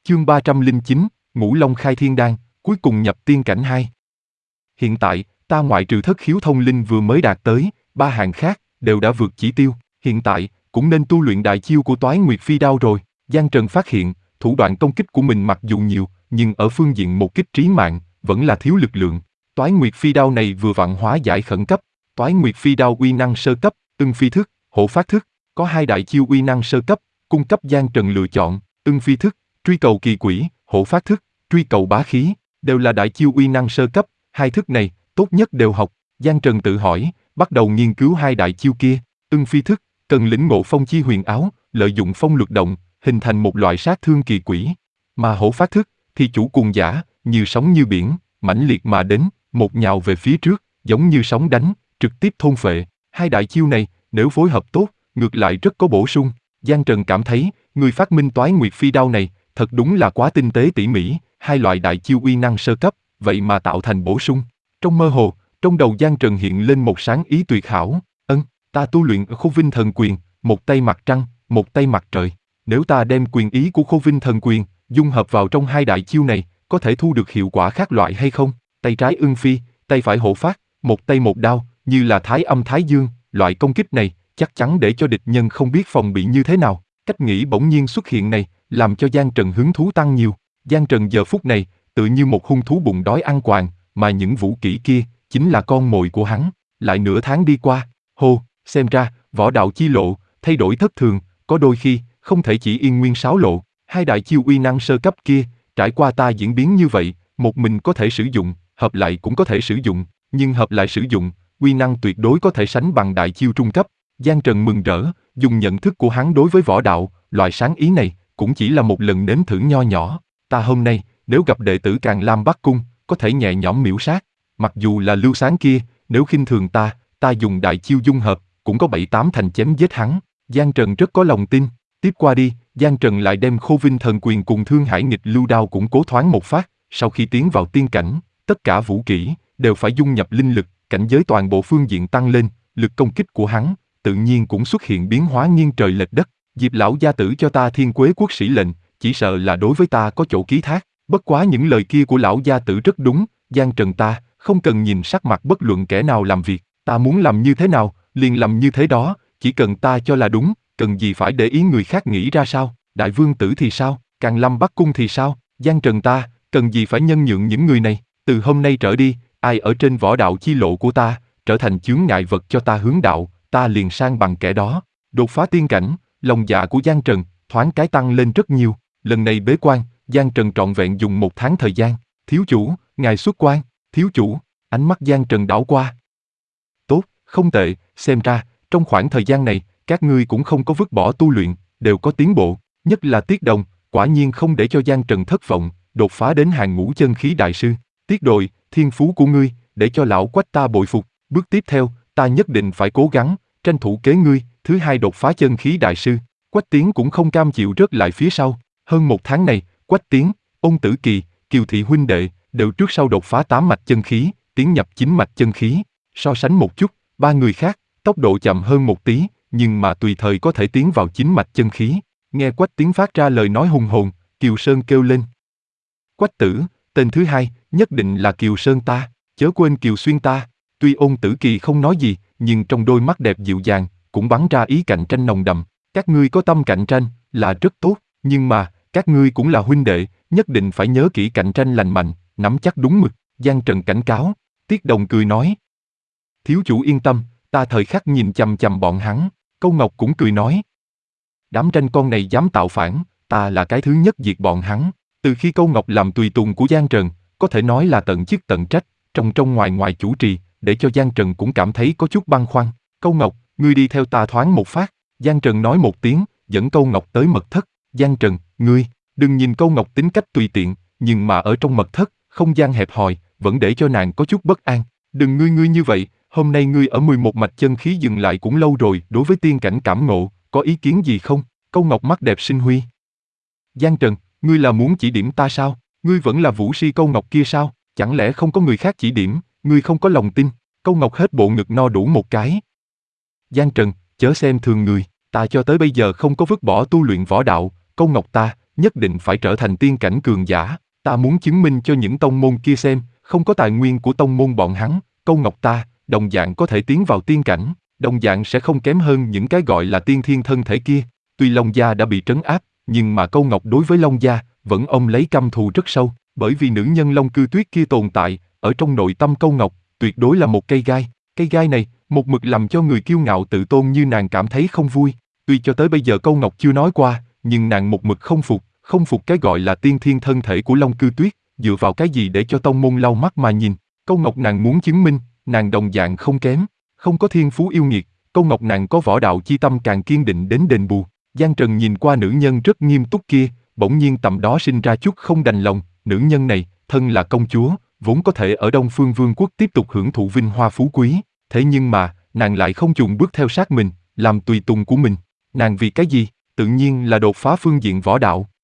Chương 309, Ngũ Long khai thiên đan, cuối cùng nhập tiên cảnh 2. Hiện tại, ta ngoại trừ thất khiếu thông linh vừa mới đạt tới, 3 hạng khác đều đã vượt chỉ tiêu, hiện tại cũng nên tu luyện đại chiêu của Toái Nguyệt Phi Đao rồi. Giang Trần phát hiện, thủ đoạn công kích của mình mặc dù nhiều, nhưng ở phương diện một kích trí mạng, vẫn là thiếu lực lượng. Toái Nguyệt Phi Đao này vừa vặn hóa giải khẩn cấp. Toái Nguyệt Phi Đao uy năng sơ cấp, Ưng Phi Thức, Hổ Phát Thức, có 2 đại chiêu uy năng sơ cấp, cung cấp Giang Trần lựa chọn. Ưng Phi Thức, truy cầu kỳ quỷ, Hổ Phát Thức, truy cầu bá khí, đều là đại chiêu uy năng sơ cấp. 2 thức này, tốt nhất đều học. Giang Trần tự hỏi, bắt đầu nghiên cứu 2 đại chiêu kia. Ưng Phi Thức, cần lĩnh ngộ phong chi huyền áo, lợi dụng phong luật động, hình thành một loại sát thương kỳ quỷ. Mà Hổ Phát Thức, thì chủ cuồng dã, như sóng như biển, mãnh liệt mà đến, một nhào về phía trước, giống như sóng đánh, trực tiếp thôn phệ. 2 đại chiêu này, nếu phối hợp tốt, ngược lại rất có bổ sung. Giang Trần cảm thấy, người phát minh Toái Nguyệt Phi Đao này, thật đúng là quá tinh tế tỉ mỉ, 2 loại đại chiêu uy năng sơ cấp, vậy mà tạo thành bổ sung. Trong mơ hồ, trong đầu Giang Trần hiện lên một sáng ý tuyệt hảo, ta tu luyện Khô Vinh Thần Quyền, một tay mặt trăng, một tay mặt trời. Nếu ta đem quyền ý của Khô Vinh Thần Quyền, dung hợp vào trong 2 đại chiêu này, có thể thu được hiệu quả khác loại hay không? Tay trái Ưng Phi, tay phải Hổ Phát, một tay một đao, như là Thái Âm Thái Dương, loại công kích này, chắc chắn để cho địch nhân không biết phòng bị như thế nào. Cách nghĩ bỗng nhiên xuất hiện này, làm cho Giang Trần hứng thú tăng nhiều. Giang Trần giờ phút này, tự như một hung thú bụng đói ăn quàng, mà những vũ kỹ kia, chính là con mồi của hắn. Lại nửa tháng đi qua, xem ra, võ đạo chi lộ, thay đổi thất thường, có đôi khi, không thể chỉ yên nguyên 6 lộ. 2 đại chiêu uy năng sơ cấp kia, trải qua ta diễn biến như vậy, một mình có thể sử dụng, hợp lại cũng có thể sử dụng, nhưng hợp lại sử dụng, uy năng tuyệt đối có thể sánh bằng đại chiêu trung cấp. Giang Trần mừng rỡ, dùng nhận thức của hắn đối với võ đạo, loại sáng ý này, cũng chỉ là một lần nếm thử nho nhỏ. Ta hôm nay, nếu gặp đệ tử Càn Lam Bắc Cung, có thể nhẹ nhõm miễu sát. Mặc dù là Lưu Sáng kia, nếu khinh thường ta dùng đại chiêu dung hợp, cũng có 7-8 thành chém giết hắn. Giang Trần rất có lòng tin. Tiếp qua đi, Giang Trần lại đem Khô Vinh Thần Quyền cùng Thương Hải Nghịch Lưu Đao củng cố thoáng một phát. Sau khi tiến vào tiên cảnh, tất cả vũ kỹ đều phải dung nhập linh lực, cảnh giới toàn bộ phương diện tăng lên, lực công kích của hắn tự nhiên cũng xuất hiện biến hóa nghiêng trời lệch đất. Diệp lão gia tử cho ta Thiên Quế Quốc sĩ lệnh, chỉ sợ là đối với ta có chỗ ký thác. Bất quá những lời kia của lão gia tử rất đúng, Giang Trần ta không cần nhìn sắc mặt bất luận kẻ nào làm việc, ta muốn làm như thế nào, liền làm như thế đó, chỉ cần ta cho là đúng, cần gì phải để ý người khác nghĩ ra sao. Đại vương tử thì sao, Càn Lâm Bắc Cung thì sao, Giang Trần ta cần gì phải nhân nhượng những người này. Từ hôm nay trở đi, ai ở trên võ đạo chi lộ của ta trở thành chướng ngại vật cho ta hướng đạo, ta liền sang bằng kẻ đó. Đột phá tiên cảnh, lòng dạ của Giang Trần thoáng cái tăng lên rất nhiều. Lần này bế quan, Giang Trần trọn vẹn dùng 1 tháng thời gian. Thiếu chủ, ngài xuất quan. Thiếu chủ, ánh mắt Giang Trần đảo qua. Tốt, không tệ, xem ra, trong khoảng thời gian này, các ngươi cũng không có vứt bỏ tu luyện, đều có tiến bộ. Nhất là Tiết Đồng, quả nhiên không để cho Giang Trần thất vọng, đột phá đến hàng ngũ chân khí đại sư. Tiết Đội, thiên phú của ngươi, để cho lão Quách ta bội phục. Bước tiếp theo, ta nhất định phải cố gắng, tranh thủ kế ngươi, thứ 2 đột phá chân khí đại sư. Quách Tiến cũng không cam chịu rớt lại phía sau. Hơn 1 tháng này, Quách Tiến, Ôn Tử Kỳ, Kiều Thị huynh đệ, đều trước sau đột phá 8 mạch chân khí, tiến nhập 9 mạch chân khí. So sánh một chút, 3 người khác, tốc độ chậm hơn một tí, nhưng mà tùy thời có thể tiến vào 9 mạch chân khí. Nghe Quách Tiến phát ra lời nói hùng hồn, Kiều Sơn kêu lên. Quách tử, tên thứ 2, nhất định là Kiều Sơn ta, chớ quên Kiều Xuyên ta. Tuy Ôn Tử Kỳ không nói gì, nhưng trong đôi mắt đẹp dịu dàng, cũng bắn ra ý cạnh tranh nồng đậm. Các ngươi có tâm cạnh tranh, là rất tốt, nhưng mà, các ngươi cũng là huynh đệ, nhất định phải nhớ kỹ cạnh tranh lành mạnh, nắm chắc đúng mực. Giang Trần cảnh cáo. Tiết Đồng cười nói. Thiếu chủ yên tâm, ta thời khắc nhìn chằm chằm bọn hắn. Câu Ngọc cũng cười nói. Đám tranh con này dám tạo phản, ta là cái thứ nhất diệt bọn hắn. Từ khi Câu Ngọc làm tùy tùng của Giang Trần, có thể nói là tận chức tận trách, trong ngoài ngoài chủ trì, để cho Giang Trần cũng cảm thấy có chút băn khoăn. Câu Ngọc, ngươi đi theo ta thoáng một phát. Giang Trần nói một tiếng, dẫn Câu Ngọc tới mật thất. Giang Trần, ngươi, đừng nhìn Câu Ngọc tính cách tùy tiện, nhưng mà ở trong mật thất, không gian hẹp hòi, vẫn để cho nàng có chút bất an. Đừng ngươi như vậy, hôm nay ngươi ở 11 mạch chân khí dừng lại cũng lâu rồi, đối với tiên cảnh cảm ngộ, có ý kiến gì không? Câu Ngọc mắt đẹp sinh huy. Giang Trần, ngươi là muốn chỉ điểm ta sao? Ngươi vẫn là vũ si Câu Ngọc kia sao? Chẳng lẽ không có người khác chỉ điểm, ngươi không có lòng tin? Câu Ngọc hết bộ ngực no đủ một cái. Giang Trần, chớ xem thường người, ta cho tới bây giờ không có vứt bỏ tu luyện võ đạo, Câu Ngọc ta, nhất định phải trở thành tiên cảnh cường giả. Ta muốn chứng minh cho những tông môn kia xem, không có tài nguyên của tông môn bọn hắn, Câu Ngọc ta, đồng dạng có thể tiến vào tiên cảnh, đồng dạng sẽ không kém hơn những cái gọi là tiên thiên thân thể kia. Tuy Long Gia đã bị trấn áp, nhưng mà Câu Ngọc đối với Long Gia vẫn ôm lấy căm thù rất sâu, bởi vì nữ nhân Long Cư Tuyết kia tồn tại, ở trong nội tâm Câu Ngọc, tuyệt đối là một cây gai. Cây gai này, một mực làm cho người kiêu ngạo tự tôn như nàng cảm thấy không vui. Tuy cho tới bây giờ Câu Ngọc chưa nói qua, nhưng nàng một mực không phục cái gọi là tiên thiên thân thể của Long Cư Tuyết, dựa vào cái gì để cho tông môn lau mắt mà nhìn. Câu Ngọc nàng muốn chứng minh, nàng đồng dạng không kém, không có thiên phú yêu nghiệt, Câu Ngọc nàng có võ đạo chi tâm càng kiên định đến đền bù. Giang Trần nhìn qua nữ nhân rất nghiêm túc kia, bỗng nhiên tầm đó sinh ra chút không đành lòng, nữ nhân này, thân là công chúa, vốn có thể ở Đông Phương Vương quốc tiếp tục hưởng thụ vinh hoa phú quý, thế nhưng mà, nàng lại không chùn bước theo sát mình, làm tùy tùng của mình. Nàng vì cái gì? Tự nhiên là đột phá phương diện võ đạo.